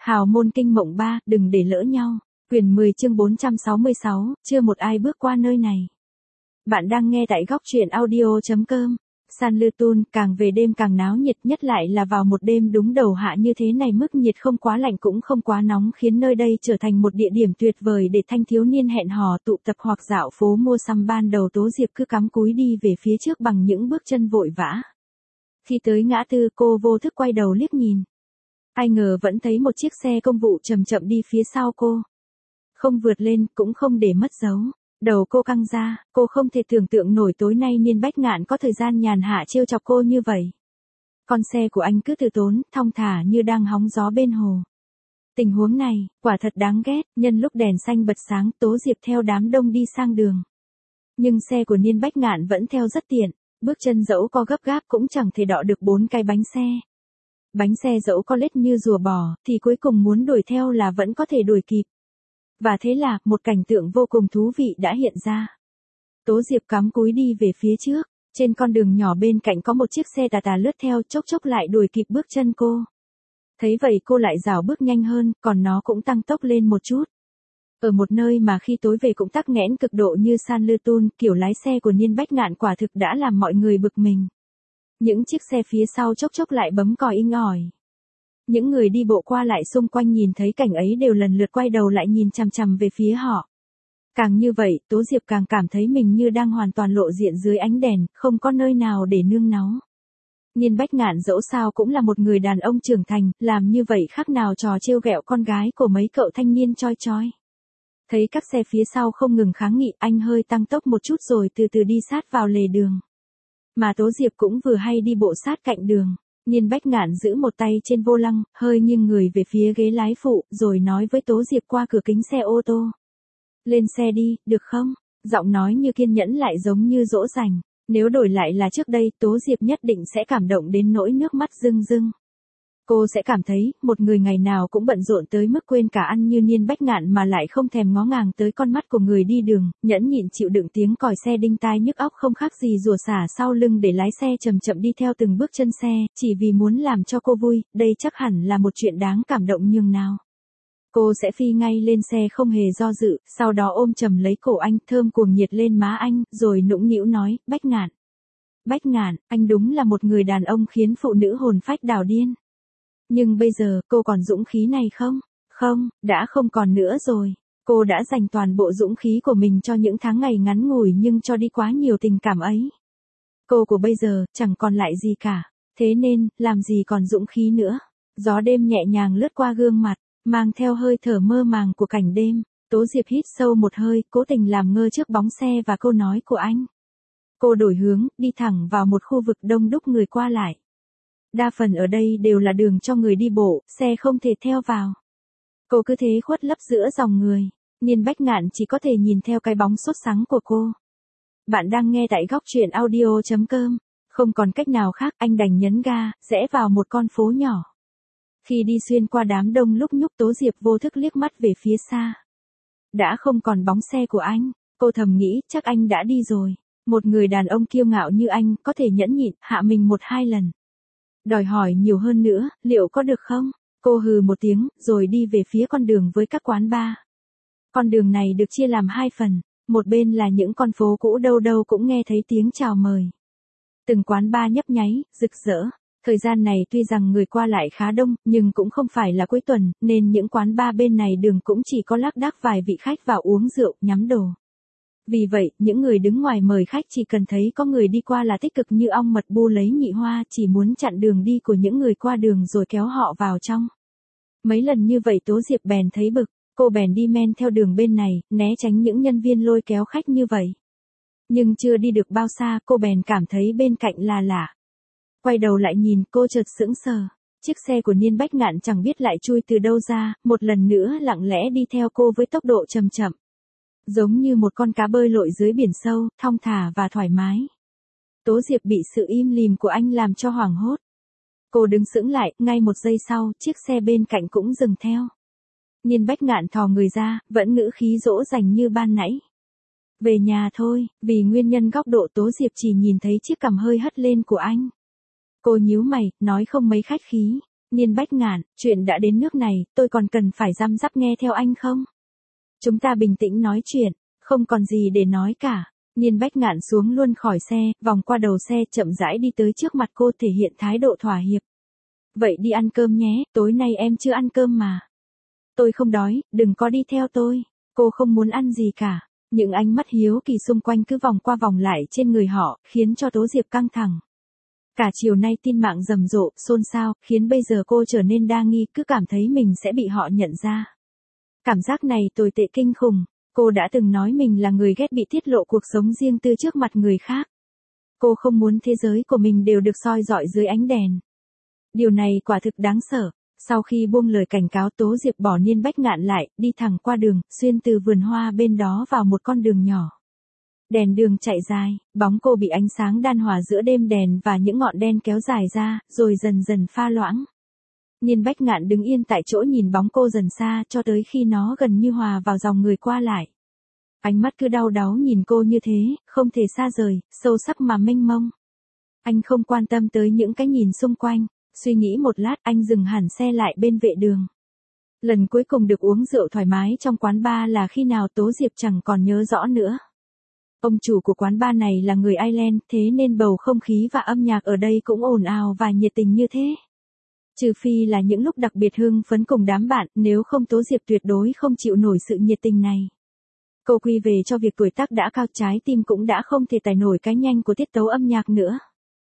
Hào môn kinh mộng 3, đừng để lỡ nhau. Quyển 10 chương 466, chưa một ai bước qua nơi này. Bạn đang nghe tại góc truyện audio.com. San Lư Tun, càng về đêm càng náo nhiệt, nhất lại là vào một đêm đúng đầu hạ như thế này, mức nhiệt không quá lạnh cũng không quá nóng, khiến nơi đây trở thành một địa điểm tuyệt vời để thanh thiếu niên hẹn hò tụ tập hoặc dạo phố mua sắm. Ban đầu Tố Diệp cứ cắm cúi đi về phía trước bằng những bước chân vội vã. Khi tới ngã tư, cô vô thức quay đầu liếc nhìn. Ai ngờ vẫn thấy một chiếc xe công vụ chậm chậm đi phía sau cô. Không vượt lên, cũng không để mất dấu. Đầu cô căng ra, cô không thể tưởng tượng nổi tối nay Niên Bách Ngạn có thời gian nhàn hạ trêu chọc cô như vậy. Con xe của anh cứ từ tốn, thong thả như đang hóng gió bên hồ. Tình huống này, quả thật đáng ghét. Nhân lúc đèn xanh bật sáng, Tố Diệp theo đám đông đi sang đường. Nhưng xe của Niên Bách Ngạn vẫn theo rất tiện, bước chân dẫu có gấp gáp cũng chẳng thể đọ được 4 cái bánh xe. Bánh xe dẫu có lết như rùa bò, thì cuối cùng muốn đuổi theo là vẫn có thể đuổi kịp. Và thế là, một cảnh tượng vô cùng thú vị đã hiện ra. Tố Diệp cắm cúi đi về phía trước, trên con đường nhỏ bên cạnh có một chiếc xe tà tà lướt theo, chốc chốc lại đuổi kịp bước chân cô. Thấy vậy cô lại rảo bước nhanh hơn, còn nó cũng tăng tốc lên một chút. Ở một nơi mà khi tối về cũng tắc nghẽn cực độ như San Lư Tun, kiểu lái xe của Niên Bách Ngạn quả thực đã làm mọi người bực mình. Những chiếc xe phía sau chốc chốc lại bấm còi inh ỏi. Những người đi bộ qua lại xung quanh nhìn thấy cảnh ấy đều lần lượt quay đầu lại nhìn chằm chằm về phía họ. Càng như vậy, Tố Diệp càng cảm thấy mình như đang hoàn toàn lộ diện dưới ánh đèn, không có nơi nào để nương náu. Niên Bách Ngạn dẫu sao cũng là một người đàn ông trưởng thành, làm như vậy khác nào trò trêu ghẹo con gái của mấy cậu thanh niên choi choi. Thấy các xe phía sau không ngừng kháng nghị, anh hơi tăng tốc một chút rồi từ từ đi sát vào lề đường. Mà Tố Diệp cũng vừa hay đi bộ sát cạnh đường. Niên Bách Ngạn giữ một tay trên vô lăng, hơi nghiêng người về phía ghế lái phụ, rồi nói với Tố Diệp qua cửa kính xe ô tô. Lên xe đi, được không? Giọng nói như kiên nhẫn lại giống như dỗ dành. Nếu đổi lại là trước đây, Tố Diệp nhất định sẽ cảm động đến nỗi nước mắt rưng rưng. Cô sẽ cảm thấy, một người ngày nào cũng bận rộn tới mức quên cả ăn như Niên Bách Ngạn mà lại không thèm ngó ngàng tới con mắt của người đi đường, nhẫn nhịn chịu đựng tiếng còi xe đinh tai nhức óc không khác gì rùa xả sau lưng để lái xe chậm chậm đi theo từng bước chân xe, chỉ vì muốn làm cho cô vui, đây chắc hẳn là một chuyện đáng cảm động nhường nào. Cô sẽ phi ngay lên xe không hề do dự, sau đó ôm chầm lấy cổ anh, thơm cuồng nhiệt lên má anh, rồi nũng nịu nói, Bách Ngạn. Bách Ngạn, anh đúng là một người đàn ông khiến phụ nữ hồn phách đảo điên. Nhưng bây giờ, cô còn dũng khí này không? Không, đã không còn nữa rồi. Cô đã dành toàn bộ dũng khí của mình cho những tháng ngày ngắn ngủi nhưng cho đi quá nhiều tình cảm ấy. Cô của bây giờ, chẳng còn lại gì cả. Thế nên, làm gì còn dũng khí nữa. Gió đêm nhẹ nhàng lướt qua gương mặt, mang theo hơi thở mơ màng của cảnh đêm. Tố Diệp hít sâu một hơi, cố tình làm ngơ trước bóng xe và câu nói của anh. Cô đổi hướng, đi thẳng vào một khu vực đông đúc người qua lại. Đa phần ở đây đều là đường cho người đi bộ, xe không thể theo vào. Cô cứ thế khuất lấp giữa dòng người. Niên Bách Ngạn chỉ có thể nhìn theo cái bóng sốt sắng của cô. Bạn đang nghe tại góc truyện audio.com. Không còn cách nào khác, anh đành nhấn ga, rẽ vào một con phố nhỏ. Khi đi xuyên qua đám đông lúc nhúc, Tố Diệp vô thức liếc mắt về phía xa. Đã không còn bóng xe của anh, cô thầm nghĩ chắc anh đã đi rồi. Một người đàn ông kiêu ngạo như anh có thể nhẫn nhịn hạ mình 1-2 lần. Đòi hỏi nhiều hơn nữa, liệu có được không? Cô hừ một tiếng, rồi đi về phía con đường với các quán bar. Con đường này được chia làm 2 phần, một bên là những con phố cũ đâu đâu cũng nghe thấy tiếng chào mời. Từng quán bar nhấp nháy, rực rỡ. Thời gian này tuy rằng người qua lại khá đông, nhưng cũng không phải là cuối tuần, nên những quán bar bên này đường cũng chỉ có lác đác vài vị khách vào uống rượu, nhắm đồ. Vì vậy, những người đứng ngoài mời khách chỉ cần thấy có người đi qua là tích cực như ong mật bu lấy nhị hoa, chỉ muốn chặn đường đi của những người qua đường rồi kéo họ vào trong. Mấy lần như vậy Tố Diệp bèn thấy bực, cô bèn đi men theo đường bên này, né tránh những nhân viên lôi kéo khách như vậy. Nhưng chưa đi được bao xa, cô bèn cảm thấy bên cạnh là lạ. Quay đầu lại nhìn, cô chợt sững sờ. Chiếc xe của Niên Bách Ngạn chẳng biết lại chui từ đâu ra, một lần nữa lặng lẽ đi theo cô với tốc độ chậm chậm. Giống như một con cá bơi lội dưới biển sâu, thong thả và thoải mái. Tố Diệp bị sự im lìm của anh làm cho hoảng hốt. Cô đứng sững lại, ngay một giây sau, chiếc xe bên cạnh cũng dừng theo. Niên Bách Ngạn thò người ra, vẫn ngữ khí dỗ dành như ban nãy. Về nhà thôi, vì nguyên nhân góc độ Tố Diệp chỉ nhìn thấy chiếc cằm hơi hất lên của anh. Cô nhíu mày, nói không mấy khách khí. Niên Bách Ngạn, chuyện đã đến nước này, tôi còn cần phải răm rắp nghe theo anh không? Chúng ta bình tĩnh nói chuyện, không còn gì để nói cả. Niên Bách Ngạn xuống luôn khỏi xe, vòng qua đầu xe chậm rãi đi tới trước mặt cô thể hiện thái độ thỏa hiệp. Vậy đi ăn cơm nhé, tối nay em chưa ăn cơm mà. Tôi không đói, đừng có đi theo tôi. Cô không muốn ăn gì cả. Những ánh mắt hiếu kỳ xung quanh cứ vòng qua vòng lại trên người họ, khiến cho Tố Diệp căng thẳng. Cả chiều nay tin mạng rầm rộ, xôn xao, khiến bây giờ cô trở nên đa nghi, cứ cảm thấy mình sẽ bị họ nhận ra. Cảm giác này tồi tệ kinh khủng. Cô đã từng nói mình là người ghét bị tiết lộ cuộc sống riêng tư trước mặt người khác. Cô không muốn thế giới của mình đều được soi rọi dưới ánh đèn. Điều này quả thực đáng sợ. Sau khi buông lời cảnh cáo, Tố Diệp bỏ Niên Bách Ngạn lại, đi thẳng qua đường, xuyên từ vườn hoa bên đó vào một con đường nhỏ. Đèn đường chạy dài, bóng cô bị ánh sáng đan hòa giữa đêm đèn và những ngọn đen kéo dài ra, rồi dần dần pha loãng. Niên Bách Ngạn đứng yên tại chỗ nhìn bóng cô dần xa cho tới khi nó gần như hòa vào dòng người qua lại. Ánh mắt cứ đau đáu nhìn cô như thế, không thể xa rời, sâu sắc mà mênh mông. Anh không quan tâm tới những cái nhìn xung quanh, suy nghĩ một lát anh dừng hẳn xe lại bên vệ đường. Lần cuối cùng được uống rượu thoải mái trong quán bar là khi nào Tố Diệp chẳng còn nhớ rõ nữa. Ông chủ của quán bar này là người Ireland, thế nên bầu không khí và âm nhạc ở đây cũng ồn ào và nhiệt tình như thế. Trừ phi là những lúc đặc biệt hưng phấn cùng đám bạn, nếu không Tố Diệp tuyệt đối không chịu nổi sự nhiệt tình này. Cô quy về cho việc tuổi tác đã cao, trái tim cũng đã không thể tải nổi cái nhanh của tiết tấu âm nhạc nữa.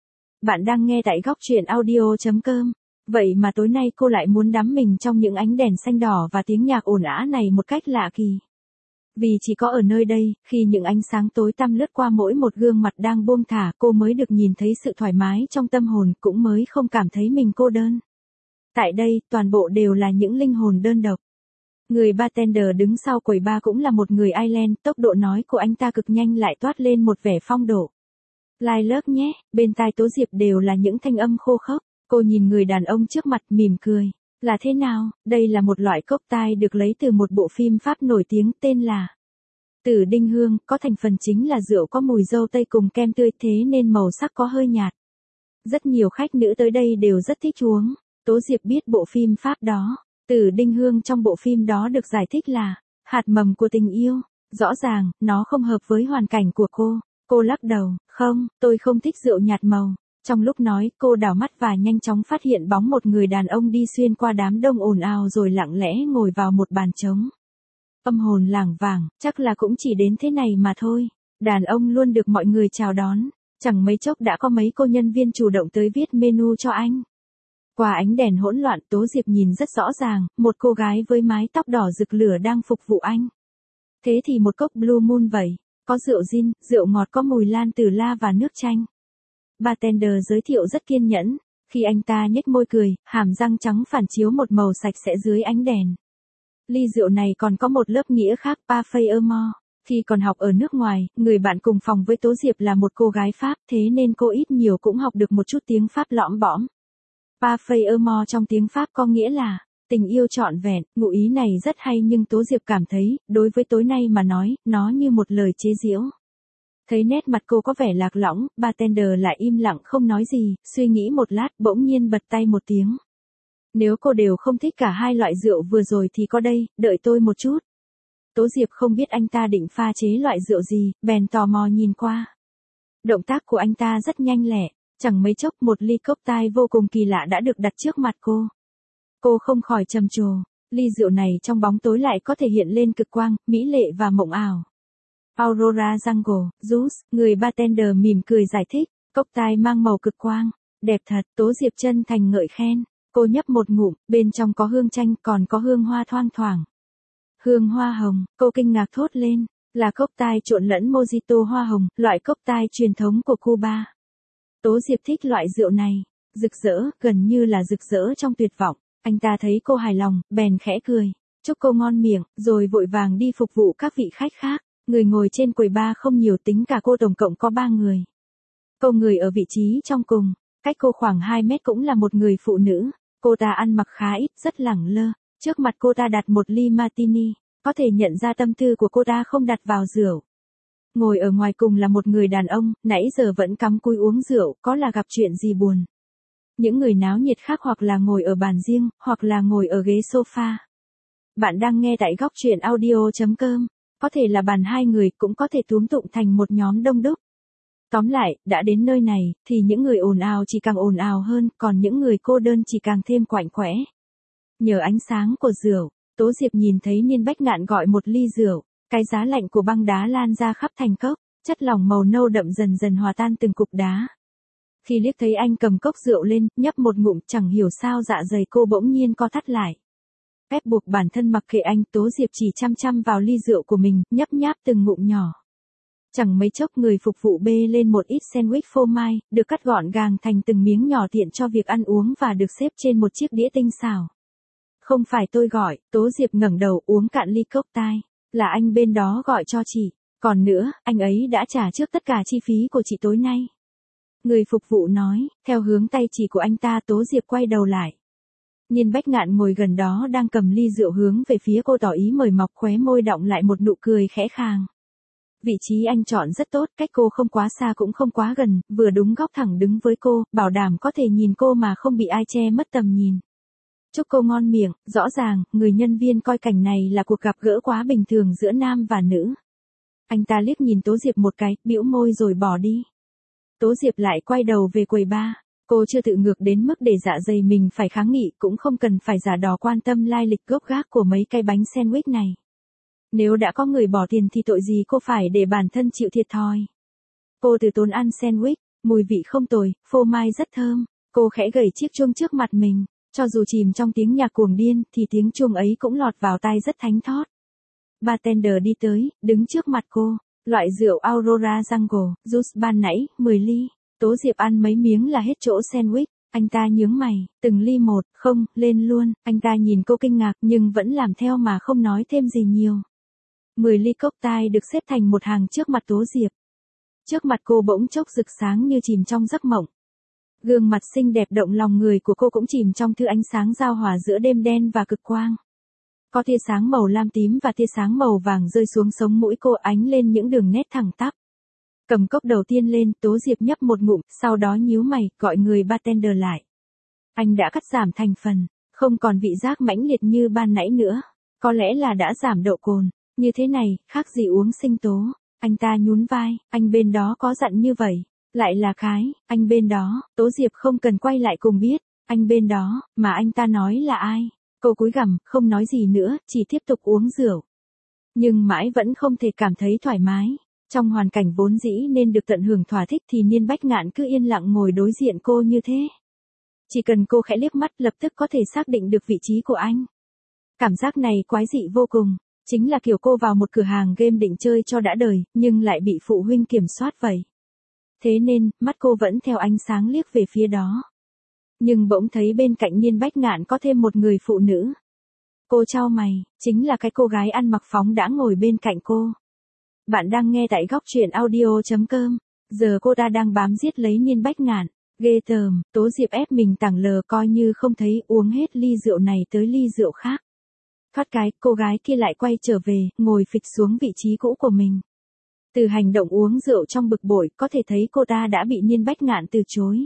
Bạn đang nghe tại góc truyện audio.com. Vậy mà tối nay cô lại muốn đắm mình trong những ánh đèn xanh đỏ và tiếng nhạc ồn ào này một cách lạ kỳ. Vì chỉ có ở nơi đây, khi những ánh sáng tối tăm lướt qua mỗi một gương mặt đang buông thả, cô mới được nhìn thấy sự thoải mái trong tâm hồn, cũng mới không cảm thấy mình cô đơn. Tại đây, toàn bộ đều là những linh hồn đơn độc. Người bartender đứng sau quầy bar cũng là một người Ireland, tốc độ nói của anh ta cực nhanh lại toát lên một vẻ phong độ. Lilac nhé, bên tai Tố Diệp đều là những thanh âm khô khốc. Cô nhìn người đàn ông trước mặt mỉm cười. Là thế nào? Đây là một loại cocktail được lấy từ một bộ phim Pháp nổi tiếng tên là Tử Đinh Hương, có thành phần chính là rượu có mùi dâu tây cùng kem tươi, thế nên màu sắc có hơi nhạt. Rất nhiều khách nữ tới đây đều rất thích uống. Tố Diệp biết bộ phim Pháp đó. Tử Đinh Hương trong bộ phim đó được giải thích là hạt mầm của tình yêu. Rõ ràng, nó không hợp với hoàn cảnh của cô. Cô lắc đầu, không, tôi không thích rượu nhạt màu. Trong lúc nói, cô đảo mắt và nhanh chóng phát hiện bóng một người đàn ông đi xuyên qua đám đông ồn ào rồi lặng lẽ ngồi vào một bàn trống. Âm hồn lảng vảng, chắc là cũng chỉ đến thế này mà thôi. Đàn ông luôn được mọi người chào đón. Chẳng mấy chốc đã có mấy cô nhân viên chủ động tới viết menu cho anh. Qua ánh đèn hỗn loạn, Tố Diệp nhìn rất rõ ràng, một cô gái với mái tóc đỏ rực lửa đang phục vụ anh. Thế thì một cốc Blue Moon vậy. Có rượu gin, rượu ngọt có mùi lan từ la và nước chanh. Bartender giới thiệu rất kiên nhẫn. Khi anh ta nhếch môi cười, hàm răng trắng phản chiếu một màu sạch sẽ dưới ánh đèn. Ly rượu này còn có một lớp nghĩa khác, Parfait Amore. Khi còn học ở nước ngoài, người bạn cùng phòng với Tố Diệp là một cô gái Pháp, thế nên cô ít nhiều cũng học được một chút tiếng Pháp lõm bõm. Parfait Amore trong tiếng Pháp có nghĩa là tình yêu trọn vẹn. Ngụ ý này rất hay nhưng Tố Diệp cảm thấy, đối với tối nay mà nói, nó như một lời chế giễu. Thấy nét mặt cô có vẻ lạc lõng, bartender lại im lặng không nói gì, suy nghĩ một lát, bỗng nhiên bật tay một tiếng. Nếu cô đều không thích cả hai loại rượu vừa rồi thì có đây, đợi tôi một chút. Tố Diệp không biết anh ta định pha chế loại rượu gì, bèn tò mò nhìn qua. Động tác của anh ta rất nhanh lẹ, chẳng mấy chốc một ly cocktail vô cùng kỳ lạ đã được đặt trước mặt cô. Cô không khỏi trầm trồ, ly rượu này trong bóng tối lại có thể hiện lên cực quang, mỹ lệ và mộng ảo. Aurora Jungle, Juice, người bartender mỉm cười giải thích, cocktail mang màu cực quang, đẹp thật, Tố Diệp chân thành ngợi khen. Cô nhấp một ngụm, bên trong có hương chanh còn có hương hoa thoang thoảng. Hương hoa hồng, cô kinh ngạc thốt lên, là cocktail trộn lẫn mojito hoa hồng, loại cocktail truyền thống của Cuba. Tố Diệp thích loại rượu này, rực rỡ, gần như là rực rỡ trong tuyệt vọng. Anh ta thấy cô hài lòng, bèn khẽ cười, chúc cô ngon miệng, rồi vội vàng đi phục vụ các vị khách khác. Người ngồi trên quầy bar không nhiều, tính cả cô tổng cộng có 3 người. Cô người ở vị trí trong cùng, cách cô khoảng 2 mét cũng là một người phụ nữ. Cô ta ăn mặc khá ít, rất lẳng lơ. Trước mặt cô ta đặt một ly martini, có thể nhận ra tâm tư của cô ta không đặt vào rượu. Ngồi ở ngoài cùng là một người đàn ông, nãy giờ vẫn cắm cúi uống rượu, có là gặp chuyện gì buồn. Những người náo nhiệt khác hoặc là ngồi ở bàn riêng, hoặc là ngồi ở ghế sofa. Bạn đang nghe tại góc truyện audio.com. Có thể là bàn hai người, cũng có thể túm tụm thành một nhóm đông đúc. Tóm lại, đã đến nơi này, thì những người ồn ào chỉ càng ồn ào hơn, còn những người cô đơn chỉ càng thêm quạnh quẽ. Nhờ ánh sáng của rượu, Tố Diệp nhìn thấy Niên Bách Ngạn gọi một ly rượu, cái giá lạnh của băng đá lan ra khắp thành cốc, chất lỏng màu nâu đậm dần dần hòa tan từng cục đá. Khi liếc thấy anh cầm cốc rượu lên, nhấp một ngụm, chẳng hiểu sao dạ dày cô bỗng nhiên co thắt lại. Ép buộc bản thân mặc kệ anh, Tố Diệp chỉ chăm chăm vào ly rượu của mình, nhấp nháp từng ngụm nhỏ. Chẳng mấy chốc người phục vụ bê lên một ít sandwich phô mai, được cắt gọn gàng thành từng miếng nhỏ tiện cho việc ăn uống và được xếp trên một chiếc đĩa tinh xảo. Không phải tôi gọi, Tố Diệp ngẩng đầu uống cạn ly cốc tai, là anh bên đó gọi cho chị. Còn nữa, anh ấy đã trả trước tất cả chi phí của chị tối nay. Người phục vụ nói, theo hướng tay chỉ của anh ta. Tố Diệp quay đầu lại. Niên Bách Ngạn ngồi gần đó đang cầm ly rượu hướng về phía cô tỏ ý mời mọc, khóe môi đọng lại một nụ cười khẽ khàng. Vị trí anh chọn rất tốt, cách cô không quá xa cũng không quá gần, vừa đúng góc thẳng đứng với cô, bảo đảm có thể nhìn cô mà không bị ai che mất tầm nhìn. Chúc cô ngon miệng. Rõ ràng, người nhân viên coi cảnh này là cuộc gặp gỡ quá bình thường giữa nam và nữ. Anh ta liếc nhìn Tố Diệp một cái, bĩu môi rồi bỏ đi. Tố Diệp lại quay đầu về quầy bar. Cô chưa tự ngược đến mức để dạ dày mình phải kháng nghị, cũng không cần phải giả đò quan tâm lai lịch gốc gác của mấy cái bánh sandwich này. Nếu đã có người bỏ tiền thì tội gì cô phải để bản thân chịu thiệt thòi. Cô từ tốn ăn sandwich, mùi vị không tồi, phô mai rất thơm. Cô khẽ gẩy chiếc chuông trước mặt mình, cho dù chìm trong tiếng nhạc cuồng điên thì tiếng chuông ấy cũng lọt vào tai rất thánh thót. Bartender đi tới, đứng trước mặt cô. Loại rượu Aurora Jungle, juice ban nãy, 10 ly. Tố Diệp ăn mấy miếng là hết chỗ sandwich. Anh ta nhướng mày, từng ly một, không, lên luôn. Anh ta nhìn cô kinh ngạc nhưng vẫn làm theo mà không nói thêm gì nhiều. 10 ly cocktail được xếp thành một hàng trước mặt Tố Diệp. Trước mặt cô bỗng chốc rực sáng như chìm trong giấc mộng. Gương mặt xinh đẹp động lòng người của cô cũng chìm trong thứ ánh sáng giao hòa giữa đêm đen và cực quang. Có tia sáng màu lam tím và tia sáng màu vàng rơi xuống sống mũi cô, ánh lên những đường nét thẳng tắp. Cầm cốc đầu tiên lên, Tố Diệp nhấp một ngụm, sau đó nhíu mày, gọi người bartender lại. Anh đã cắt giảm thành phần, không còn vị giác mãnh liệt như ban nãy nữa. Có lẽ là đã giảm độ cồn. Như thế này, khác gì uống sinh tố. Anh ta nhún vai, anh bên đó có dặn như vậy. Lại là cái, anh bên đó. Tố Diệp không cần quay lại cùng biết. Anh bên đó, mà anh ta nói là ai? Cô cúi gằm, không nói gì nữa, chỉ tiếp tục uống rượu. Nhưng mãi vẫn không thể cảm thấy thoải mái. Trong hoàn cảnh vốn dĩ nên được tận hưởng thỏa thích thì Niên Bách Ngạn cứ yên lặng ngồi đối diện cô như thế. Chỉ cần cô khẽ liếc mắt lập tức có thể xác định được vị trí của anh. Cảm giác này quái dị vô cùng. Chính là kiểu cô vào một cửa hàng game định chơi cho đã đời, nhưng lại bị phụ huynh kiểm soát vậy. Thế nên, mắt cô vẫn theo ánh sáng liếc về phía đó. Nhưng bỗng thấy bên cạnh Niên Bách Ngạn có thêm một người phụ nữ. Cô chau mày, chính là cái cô gái ăn mặc phóng đãng ngồi bên cạnh cô. Bạn đang nghe tại góc truyện audio.com. Giờ cô ta đang bám giết lấy Niên Bách Ngạn. Ghê tởm. Tố Diệp ép mình tảng lờ coi như không thấy, uống hết ly rượu này tới ly rượu khác. Thoát cái, cô gái kia lại quay trở về, ngồi phịch xuống vị trí cũ của mình. Từ hành động uống rượu trong bực bội, có thể thấy cô ta đã bị Niên Bách Ngạn từ chối.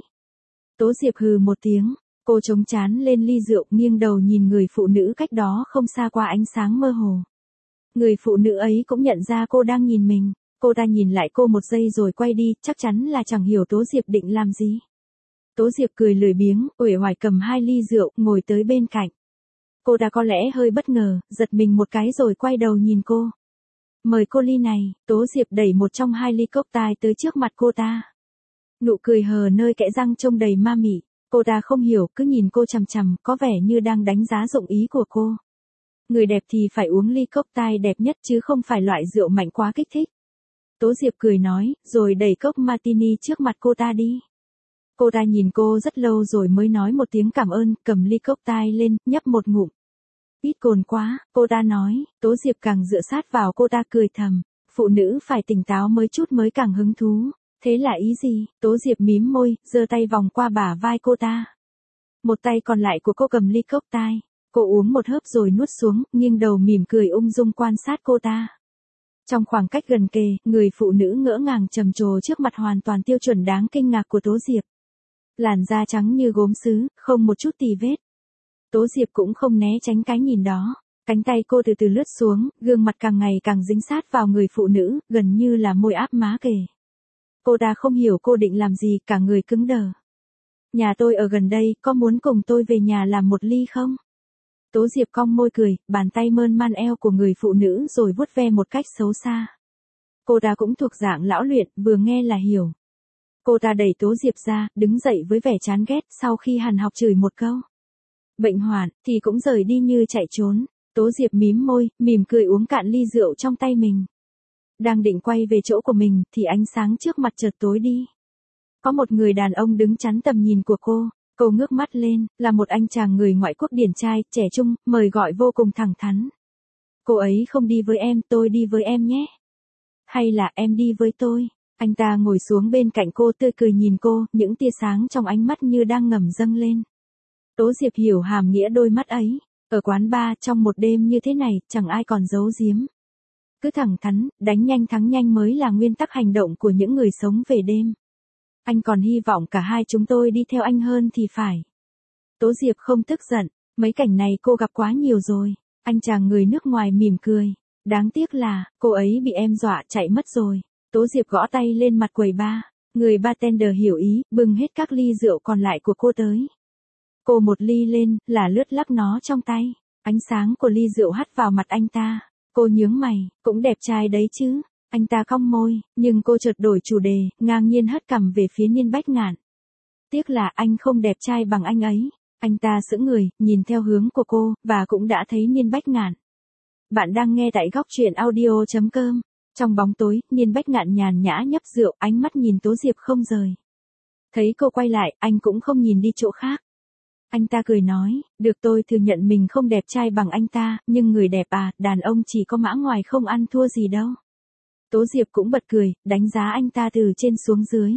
Tố Diệp hừ một tiếng, cô chống trán lên ly rượu, nghiêng đầu nhìn người phụ nữ cách đó không xa qua ánh sáng mơ hồ. Người phụ nữ ấy cũng nhận ra cô đang nhìn mình. Cô ta nhìn lại cô một giây rồi quay đi, chắc chắn là chẳng hiểu Tố Diệp định làm gì. Tố Diệp cười lười biếng, uể oải cầm 2 ly rượu, ngồi tới bên cạnh. Cô ta có lẽ hơi bất ngờ, giật mình một cái rồi quay đầu nhìn cô. Mời cô ly này. Tố Diệp đẩy một trong 2 ly cocktail tới trước mặt cô ta. Nụ cười hờ nơi kẽ răng trông đầy ma mị. Cô ta không hiểu, cứ nhìn cô chằm chằm, có vẻ như đang đánh giá dụng ý của cô. Người đẹp thì phải uống ly cocktail đẹp nhất chứ không phải loại rượu mạnh quá kích thích. Tố Diệp cười nói, rồi đẩy cốc martini trước mặt cô ta đi. Cô ta nhìn cô rất lâu rồi mới nói một tiếng cảm ơn, cầm ly cocktail lên, nhấp một ngụm. Ít cồn quá, cô ta nói. Tố Diệp càng dựa sát vào cô ta cười thầm. Phụ nữ phải tỉnh táo mới chút mới càng hứng thú. Thế là ý gì? Tố Diệp mím môi, giơ tay vòng qua bả vai cô ta. Một tay còn lại của cô cầm ly cocktail. Cô uống một hớp rồi nuốt xuống, nghiêng đầu mỉm cười ung dung quan sát cô ta. Trong khoảng cách gần kề, người phụ nữ ngỡ ngàng trầm trồ trước mặt hoàn toàn tiêu chuẩn đáng kinh ngạc của Tố Diệp. Làn da trắng như gốm sứ, không một chút tì vết. Tố Diệp cũng không né tránh cái nhìn đó. Cánh tay cô từ từ lướt xuống, gương mặt càng ngày càng dính sát vào người phụ nữ, gần như là môi áp má kề. Cô ta không hiểu cô định làm gì, cả người cứng đờ. Nhà tôi ở gần đây, có muốn cùng tôi về nhà làm một ly không? Tố Diệp cong môi cười, bàn tay mơn man eo của người phụ nữ rồi vuốt ve một cách xấu xa. Cô ta cũng thuộc dạng lão luyện, vừa nghe là hiểu. Cô ta đẩy Tố Diệp ra, đứng dậy với vẻ chán ghét sau khi hằn học chửi một câu. Bệnh hoạn, thì cũng rời đi như chạy trốn. Tố Diệp mím môi, mỉm cười uống cạn ly rượu trong tay mình. Đang định quay về chỗ của mình, thì ánh sáng trước mặt chợt tối đi. Có một người đàn ông đứng chắn tầm nhìn của cô. Cô ngước mắt lên, là một anh chàng người ngoại quốc điển trai, trẻ trung, mời gọi vô cùng thẳng thắn. Cô ấy không đi với em, tôi đi với em nhé. Hay là em đi với tôi? Anh ta ngồi xuống bên cạnh cô tươi cười nhìn cô, những tia sáng trong ánh mắt như đang ngầm dâng lên. Tố Diệp hiểu hàm nghĩa đôi mắt ấy. Ở quán bar trong một đêm như thế này, chẳng ai còn giấu giếm. Cứ thẳng thắn, đánh nhanh thắng nhanh mới là nguyên tắc hành động của những người sống về đêm. Anh còn hy vọng cả hai chúng tôi đi theo anh hơn thì phải. Tố Diệp không tức giận, mấy cảnh này cô gặp quá nhiều rồi. Anh chàng người nước ngoài mỉm cười. Đáng tiếc là, cô ấy bị em dọa chạy mất rồi. Tố Diệp gõ tay lên mặt quầy bar. Người bartender hiểu ý, bưng hết các ly rượu còn lại của cô tới. Cô một ly lên, là lướt lắc nó trong tay. Ánh sáng của ly rượu hắt vào mặt anh ta. Cô nhướng mày, cũng đẹp trai đấy chứ. Anh ta cong môi, nhưng cô chợt đổi chủ đề, ngang nhiên hất cằm về phía Niên Bách Ngạn. Tiếc là anh không đẹp trai bằng anh ấy. Anh ta sững người, nhìn theo hướng của cô, và cũng đã thấy Niên Bách Ngạn. Bạn đang nghe tại góc truyện audio.com. Trong bóng tối, Niên Bách Ngạn nhàn nhã nhấp rượu, ánh mắt nhìn Tố Diệp không rời. Thấy cô quay lại, anh cũng không nhìn đi chỗ khác. Anh ta cười nói, được tôi thừa nhận mình không đẹp trai bằng anh ta, nhưng người đẹp à, đàn ông chỉ có mã ngoài không ăn thua gì đâu. Tố Diệp cũng bật cười, đánh giá anh ta từ trên xuống dưới.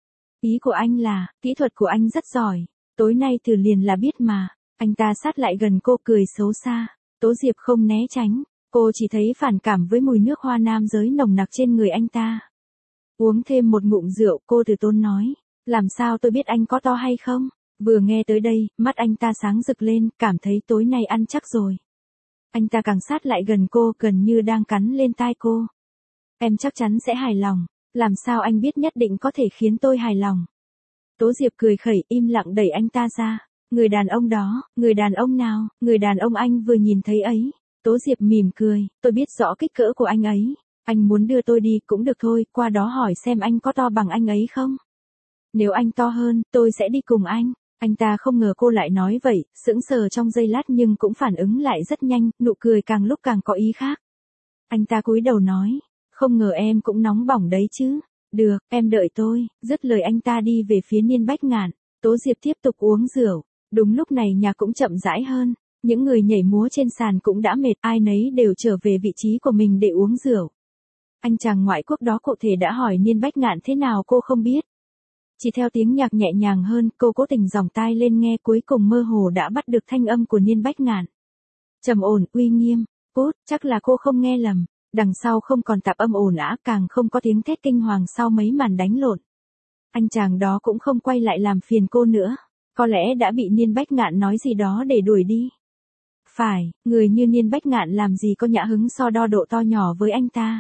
Ý của anh là, kỹ thuật của anh rất giỏi, tối nay thử liền là biết mà. Anh ta sát lại gần cô cười xấu xa. Tố Diệp không né tránh, cô chỉ thấy phản cảm với mùi nước hoa nam giới nồng nặc trên người anh ta. Uống thêm một ngụm rượu, cô từ tốn nói, làm sao tôi biết anh có to hay không? Vừa nghe tới đây, mắt anh ta sáng rực lên, cảm thấy tối nay ăn chắc rồi. Anh ta càng sát lại gần cô, gần như đang cắn lên tai cô. Em chắc chắn sẽ hài lòng, làm sao anh biết nhất định có thể khiến tôi hài lòng? Tố Diệp cười khẩy, im lặng đẩy anh ta ra. Người đàn ông đó, người đàn ông nào, người đàn ông anh vừa nhìn thấy ấy. Tố Diệp mỉm cười, tôi biết rõ kích cỡ của anh ấy. Anh muốn đưa tôi đi cũng được thôi, qua đó hỏi xem anh có to bằng anh ấy không? Nếu anh to hơn, tôi sẽ đi cùng anh. Anh ta không ngờ cô lại nói vậy, sững sờ trong giây lát nhưng cũng phản ứng lại rất nhanh, nụ cười càng lúc càng có ý khác. Anh ta cúi đầu nói, không ngờ em cũng nóng bỏng đấy chứ. Được, em đợi tôi. Dứt lời anh ta đi về phía Niên Bách Ngạn. Tố Diệp tiếp tục uống rượu. Đúng lúc này nhạc cũng chậm rãi hơn. Những người nhảy múa trên sàn cũng đã mệt, ai nấy đều trở về vị trí của mình để uống rượu. Anh chàng ngoại quốc đó cụ thể đã hỏi Niên Bách Ngạn thế nào cô không biết. Chỉ theo tiếng nhạc nhẹ nhàng hơn, cô cố tình giòng tai lên nghe, cuối cùng mơ hồ đã bắt được thanh âm của Niên Bách Ngạn. Trầm ổn, uy nghiêm. Cút, chắc là cô không nghe lầm. Đằng sau không còn tạp âm ồn ào, càng không có tiếng thét kinh hoàng sau mấy màn đánh lộn. Anh chàng đó cũng không quay lại làm phiền cô nữa. Có lẽ đã bị Niên Bách Ngạn nói gì đó để đuổi đi. Phải, người như Niên Bách Ngạn làm gì có nhã hứng so đo độ to nhỏ với anh ta.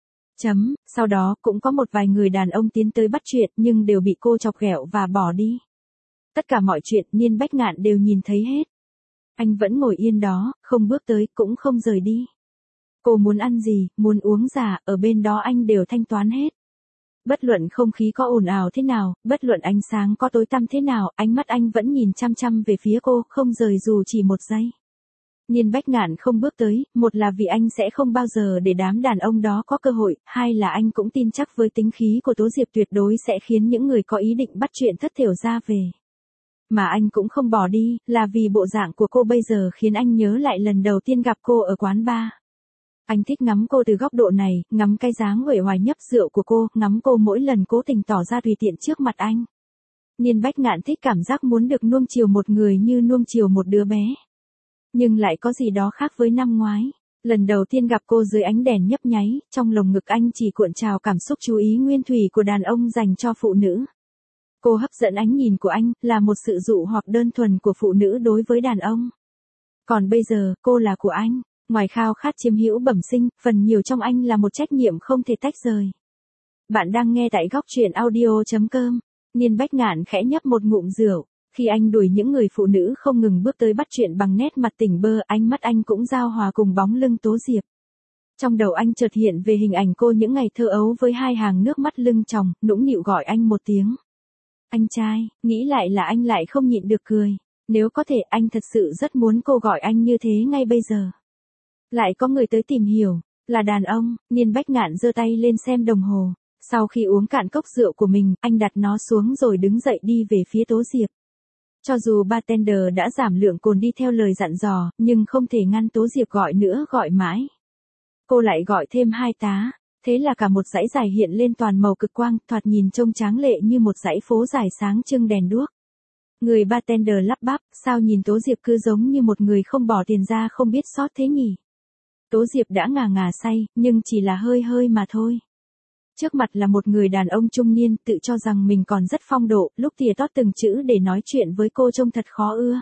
Sau đó cũng có một vài người đàn ông tiến tới bắt chuyện nhưng đều bị cô chọc ghẹo và bỏ đi. Tất cả mọi chuyện Niên Bách Ngạn đều nhìn thấy hết. Anh vẫn ngồi yên đó, không bước tới cũng không rời đi. Cô muốn ăn gì, muốn uống gì, ở bên đó anh đều thanh toán hết. Bất luận không khí có ồn ào thế nào, bất luận ánh sáng có tối tăm thế nào, ánh mắt anh vẫn nhìn chăm chăm về phía cô, không rời dù chỉ một giây. Niên Bách Ngạn không bước tới, một là vì anh sẽ không bao giờ để đám đàn ông đó có cơ hội, hai là anh cũng tin chắc với tính khí của Tố Diệp tuyệt đối sẽ khiến những người có ý định bắt chuyện thất thểu ra về. Mà anh cũng không bỏ đi, là vì bộ dạng của cô bây giờ khiến anh nhớ lại lần đầu tiên gặp cô ở quán bar. Anh thích ngắm cô từ góc độ này, ngắm cái dáng uể oải nhấp rượu của cô, ngắm cô mỗi lần cố tình tỏ ra tùy tiện trước mặt anh. Niên Bách Ngạn thích cảm giác muốn được nuông chiều một người như nuông chiều một đứa bé. Nhưng lại có gì đó khác với năm ngoái. Lần đầu tiên gặp cô dưới ánh đèn nhấp nháy, trong lồng ngực anh chỉ cuộn trào cảm xúc chú ý nguyên thủy của đàn ông dành cho phụ nữ. Cô hấp dẫn ánh nhìn của anh, là một sự dụ hoặc đơn thuần của phụ nữ đối với đàn ông. Còn bây giờ, cô là của anh. Ngoài khao khát chiếm hữu bẩm sinh, phần nhiều trong anh là một trách nhiệm không thể tách rời. Bạn đang nghe tại góc truyện audio.com. Niên Bách Ngạn khẽ nhấp một ngụm rượu. Khi anh đuổi những người phụ nữ không ngừng bước tới bắt chuyện bằng nét mặt tỉnh bơ, ánh mắt anh cũng giao hòa cùng bóng lưng Tố Diệp. Trong đầu anh chợt hiện về hình ảnh cô những ngày thơ ấu với hai hàng nước mắt lưng tròng, nũng nịu gọi anh một tiếng. Anh trai, nghĩ lại là anh lại không nhịn được cười. Nếu có thể anh thật sự rất muốn cô gọi anh như thế ngay bây giờ. Lại có người tới tìm hiểu, là đàn ông. Niên Bách Ngạn giơ tay lên xem đồng hồ. Sau khi uống cạn cốc rượu của mình, anh đặt nó xuống rồi đứng dậy đi về phía Tố Diệp. Cho dù bartender đã giảm lượng cồn đi theo lời dặn dò, nhưng không thể ngăn Tố Diệp gọi nữa gọi mãi. Cô lại gọi thêm 2 tá, thế là cả một dãy dài hiện lên toàn màu cực quang, thoạt nhìn trông tráng lệ như một dãy phố dài sáng trưng đèn đuốc. Người bartender lắp bắp, sao nhìn Tố Diệp cứ giống như một người không bỏ tiền ra không biết sót thế nhỉ? Tố Diệp đã ngà ngà say, nhưng chỉ là hơi hơi mà thôi. Trước mặt là một người đàn ông trung niên, tự cho rằng mình còn rất phong độ, lúc tỉa tót từng chữ để nói chuyện với cô trông thật khó ưa.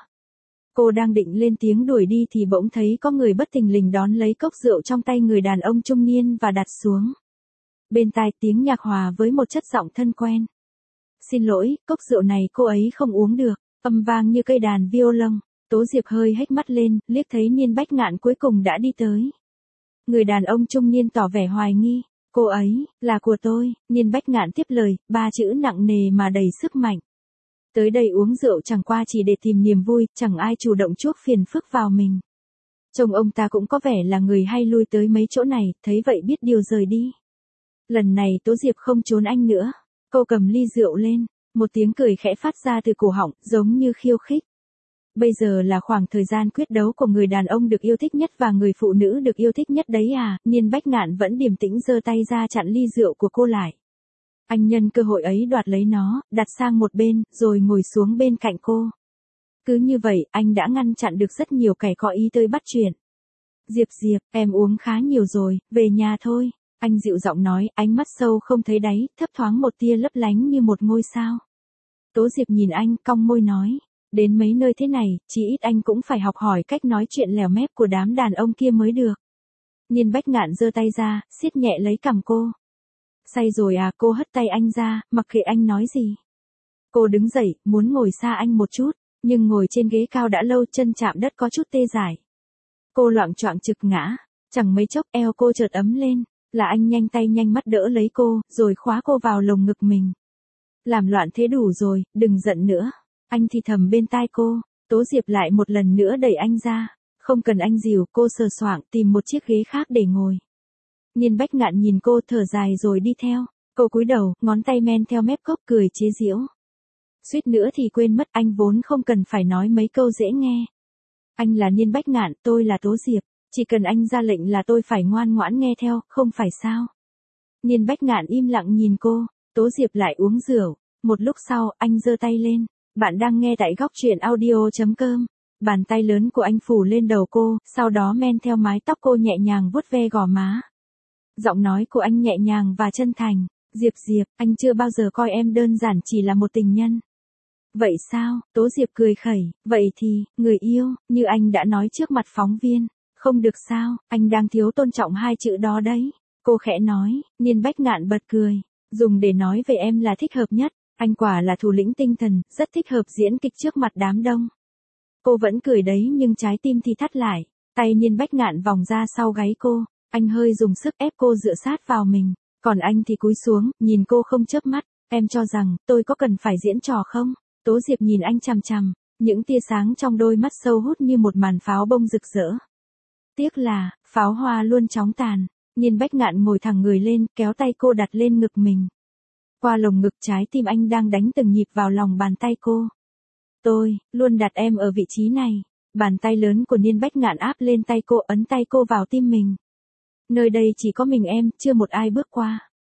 Cô đang định lên tiếng đuổi đi thì bỗng thấy có người bất thình lình đón lấy cốc rượu trong tay người đàn ông trung niên và đặt xuống. Bên tai tiếng nhạc hòa với một chất giọng thân quen. Xin lỗi, cốc rượu này cô ấy không uống được, âm vang như cây đàn violon. Tố Diệp hơi hếch mắt lên, liếc thấy Niên Bách Ngạn cuối cùng đã đi tới. Người đàn ông trung niên tỏ vẻ hoài nghi. Cô ấy, là của tôi. Niên Bách Ngạn tiếp lời, 3 chữ nặng nề mà đầy sức mạnh. Tới đây uống rượu chẳng qua chỉ để tìm niềm vui, chẳng ai chủ động chuốc phiền phức vào mình. Chồng ông ta cũng có vẻ là người hay lui tới mấy chỗ này, thấy vậy biết điều rời đi. Lần này Tố Diệp không trốn anh nữa. Cô cầm ly rượu lên, một tiếng cười khẽ phát ra từ cổ họng, giống như khiêu khích. Bây giờ là khoảng thời gian quyết đấu của người đàn ông được yêu thích nhất và người phụ nữ được yêu thích nhất đấy à. Niên Bách Ngạn vẫn điềm tĩnh giơ tay ra chặn ly rượu của cô lại. Anh nhân cơ hội ấy đoạt lấy nó, đặt sang một bên, rồi ngồi xuống bên cạnh cô. Cứ như vậy, anh đã ngăn chặn được rất nhiều kẻ có ý tới bắt chuyện. Diệp, em uống khá nhiều rồi, về nhà thôi. Anh dịu giọng nói, ánh mắt sâu không thấy đáy, thấp thoáng một tia lấp lánh như một ngôi sao. Tố Diệp nhìn anh, cong môi nói. Đến mấy nơi thế này, chỉ ít anh cũng phải học hỏi cách nói chuyện lèo mép của đám đàn ông kia mới được. Niên Bách Ngạn giơ tay ra, siết nhẹ lấy cằm cô. Say rồi à? Cô hất tay anh ra, mặc kệ anh nói gì. Cô đứng dậy, muốn ngồi xa anh một chút, nhưng ngồi trên ghế cao đã lâu chân chạm đất có chút tê dại. Cô loạng choạng trực ngã, chẳng mấy chốc eo cô chợt ấm lên, là anh nhanh tay nhanh mắt đỡ lấy cô, rồi khóa cô vào lồng ngực mình. Làm loạn thế đủ rồi, đừng giận nữa. Anh thì thầm bên tai cô. Tố Diệp lại một lần nữa đẩy anh ra. Không cần anh dìu, cô sờ soạng tìm một chiếc ghế khác để ngồi. Niên Bách Ngạn nhìn cô thở dài rồi đi theo. Cô cúi đầu, ngón tay men theo mép cốc cười chế giễu. Suýt nữa thì quên mất anh vốn không cần phải nói mấy câu dễ nghe. Anh là Niên Bách Ngạn, tôi là Tố Diệp. Chỉ cần anh ra lệnh là tôi phải ngoan ngoãn nghe theo, không phải sao? Niên Bách Ngạn im lặng nhìn cô. Tố Diệp lại uống rượu. Một lúc sau, anh giơ tay lên. Bạn đang nghe tại góc truyện audio.com. Bàn tay lớn của anh phủ lên đầu cô, sau đó men theo mái tóc cô nhẹ nhàng vuốt ve gò má. Giọng nói của anh nhẹ nhàng và chân thành. Diệp, anh chưa bao giờ coi em đơn giản chỉ là một tình nhân. Vậy sao? Tố Diệp cười khẩy. Vậy thì, người yêu, như anh đã nói trước mặt phóng viên. Không được sao, anh đang thiếu tôn trọng 2 chữ đó đấy. Cô khẽ nói. Niên Bách Ngạn bật cười. Dùng để nói về em là thích hợp nhất. Anh quả là thủ lĩnh tinh thần, rất thích hợp diễn kịch trước mặt đám đông. Cô vẫn cười đấy nhưng trái tim thì thắt lại. Tay Niên Bách Ngạn vòng ra sau gáy cô. Anh hơi dùng sức ép cô dựa sát vào mình. Còn anh thì cúi xuống, nhìn cô không chớp mắt. Em cho rằng, tôi có cần phải diễn trò không? Tố Diệp nhìn anh chằm chằm. Những tia sáng trong đôi mắt sâu hút như một màn pháo bông rực rỡ. Tiếc là, pháo hoa luôn chóng tàn. Niên Bách Ngạn ngồi thẳng người lên, kéo tay cô đặt lên ngực mình. Qua lồng ngực trái tim anh đang đánh từng nhịp vào lòng bàn tay cô. Tôi, luôn đặt em ở vị trí này. Bàn tay lớn của Niên Bách Ngạn áp lên tay cô, ấn tay cô vào tim mình. Nơi đây chỉ có mình em, chưa một ai bước qua.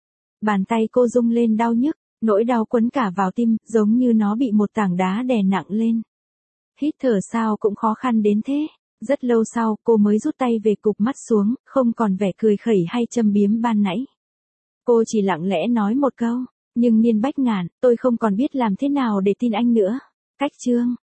Bàn tay cô rung lên đau nhức, nỗi đau quấn cả vào tim, giống như nó bị một tảng đá đè nặng lên. Hít thở sao cũng khó khăn đến thế. Rất lâu sau, cô mới rút tay về cụp mắt xuống, không còn vẻ cười khẩy hay châm biếm ban nãy. Cô chỉ lặng lẽ nói một câu. Nhưng Niên Bách Ngạn, tôi không còn biết làm thế nào để tin anh nữa. Cách chương.